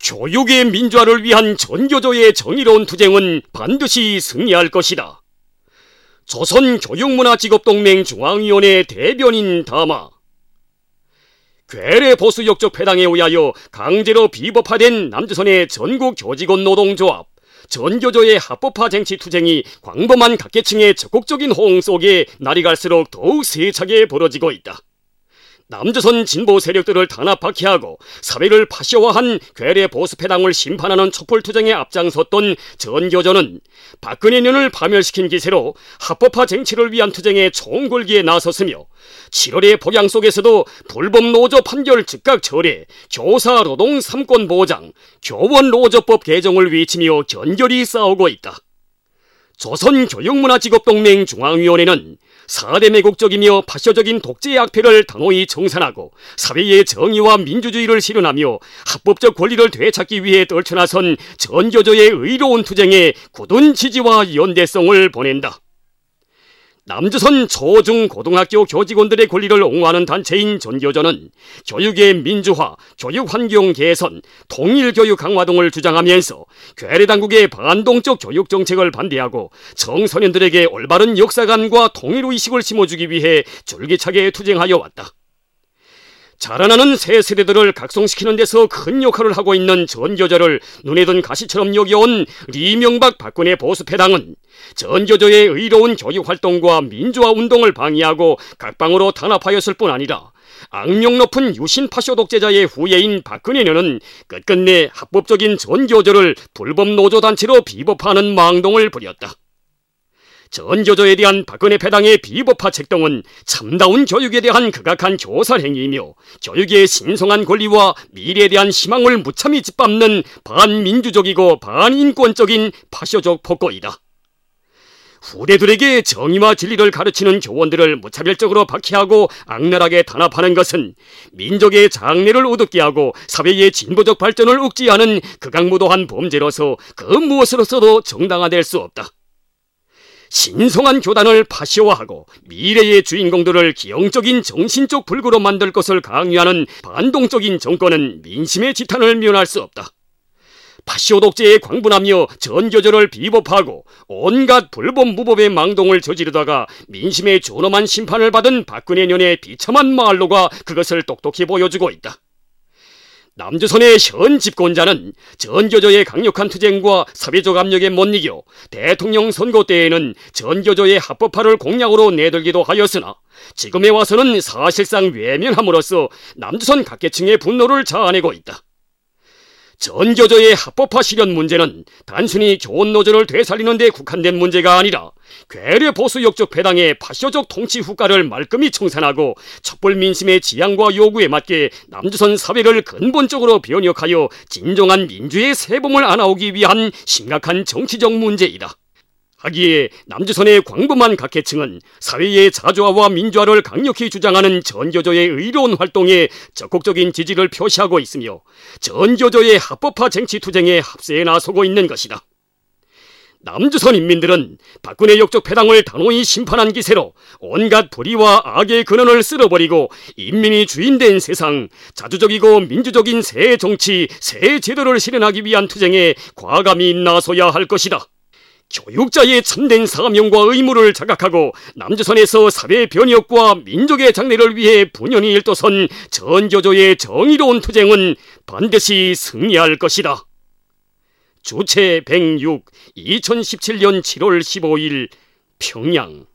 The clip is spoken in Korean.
교육의 민주화를 위한 전교조의 정의로운 투쟁은 반드시 승리할 것이다. 조선교육문화직업동맹 중앙위원회 대변인 담화. 괴뢰 보수 역적 패당에 의하여 강제로 비법화된 남조선의 전국 교직원 노동조합, 전교조의 합법화 쟁취 투쟁이 광범한 각계층의 적극적인 호응 속에 날이 갈수록 더욱 세차게 벌어지고 있다. 남조선 진보 세력들을 단합 박해하고 사회를 파쇼화한 괴뢰 보수 패당을 심판하는 촛불투쟁에 앞장섰던 전교조는 박근혜 년을 파멸시킨 기세로 합법화 쟁취를 위한 투쟁에 총궐기에 나섰으며 7월의 복양 속에서도 불법 노조 판결 즉각 철회, 교사 노동 3권 보장, 교원 노조법 개정을 외치며 견결히 싸우고 있다. 조선교육문화직업동맹 중앙위원회는 4대 매국적이며 파쇼적인 독재의 악패를 단호히 청산하고 사회의 정의와 민주주의를 실현하며 합법적 권리를 되찾기 위해 떨쳐나선 전교조의 의로운 투쟁에 굳은 지지와 연대성을 보낸다. 남조선 초, 중, 고등학교 교직원들의 권리를 옹호하는 단체인 전교조는 교육의 민주화, 교육환경 개선, 통일교육 강화 등을 주장하면서 괴뢰 당국의 반동적 교육정책을 반대하고 청소년들에게 올바른 역사관과 통일의식을 심어주기 위해 줄기차게 투쟁하여 왔다. 자라나는 새 세대들을 각성시키는 데서 큰 역할을 하고 있는 전교조를 눈에 든 가시처럼 여겨온 이명박 박근혜 보수패당은 전교조의 의로운 교육활동과 민주화운동을 방해하고 각방으로 단합하였을 뿐 아니라 악명 높은 유신파쇼 독재자의 후예인 박근혜는 끝끝내 합법적인 전교조를 불법 노조단체로 비법화하는 망동을 부렸다. 전교조에 대한 박근혜 패당의 비법화 책동은 참다운 교육에 대한 극악한 교살행위이며 교육의 신성한 권리와 미래에 대한 희망을 무참히 짓밟는 반민주적이고 반인권적인 파쇼적 폭거이다. 후대들에게 정의와 진리를 가르치는 교원들을 무차별적으로 박해하고 악랄하게 단합하는 것은 민족의 장래를 어둡게 하고 사회의 진보적 발전을 억제하는 극악무도한 범죄로서 그 무엇으로서도 정당화될 수 없다. 신성한 교단을 파쇼화하고 미래의 주인공들을 기형적인 정신적 불구로 만들 것을 강요하는 반동적인 정권은 민심의 지탄을 면할 수 없다. 파쇼 독재에 광분하며 전교조를 비법화하고 온갖 불법 무법의 망동을 저지르다가 민심의 존엄한 심판을 받은 박근혜 년의 비참한 말로가 그것을 똑똑히 보여주고 있다. 남조선의 현 집권자는 전교조의 강력한 투쟁과 사회적 압력에 못 이겨 대통령 선거 때에는 전교조의 합법화를 공약으로 내들기도 하였으나 지금에 와서는 사실상 외면함으로써 남조선 각계층의 분노를 자아내고 있다. 전교조의 합법화 실현 문제는 단순히 교원노조를 되살리는 데 국한된 문제가 아니라 괴뢰 보수 역적 패당의 파쇼적 통치 후과를 말끔히 청산하고 촛불 민심의 지향과 요구에 맞게 남조선 사회를 근본적으로 변혁하여 진정한 민주의 세범을 안아오기 위한 심각한 정치적 문제이다. 하기에 남조선의 광범한 각계층은 사회의 자주화와 민주화를 강력히 주장하는 전교조의 의로운 활동에 적극적인 지지를 표시하고 있으며 전교조의 합법화 쟁취 투쟁에 합세에 나서고 있는 것이다. 남조선 인민들은 박근혜 역적 패당을 단호히 심판한 기세로 온갖 불의와 악의 근원을 쓸어버리고 인민이 주인된 세상, 자주적이고 민주적인 새 정치, 새 제도를 실현하기 위한 투쟁에 과감히 나서야 할 것이다. 교육자의 참된 사명과 의무를 자각하고 남조선에서 사회 변혁과 민족의 장래를 위해 분연히 일도선 전교조의 정의로운 투쟁은 반드시 승리할 것이다. 주체 106 2017년 7월 15일 평양.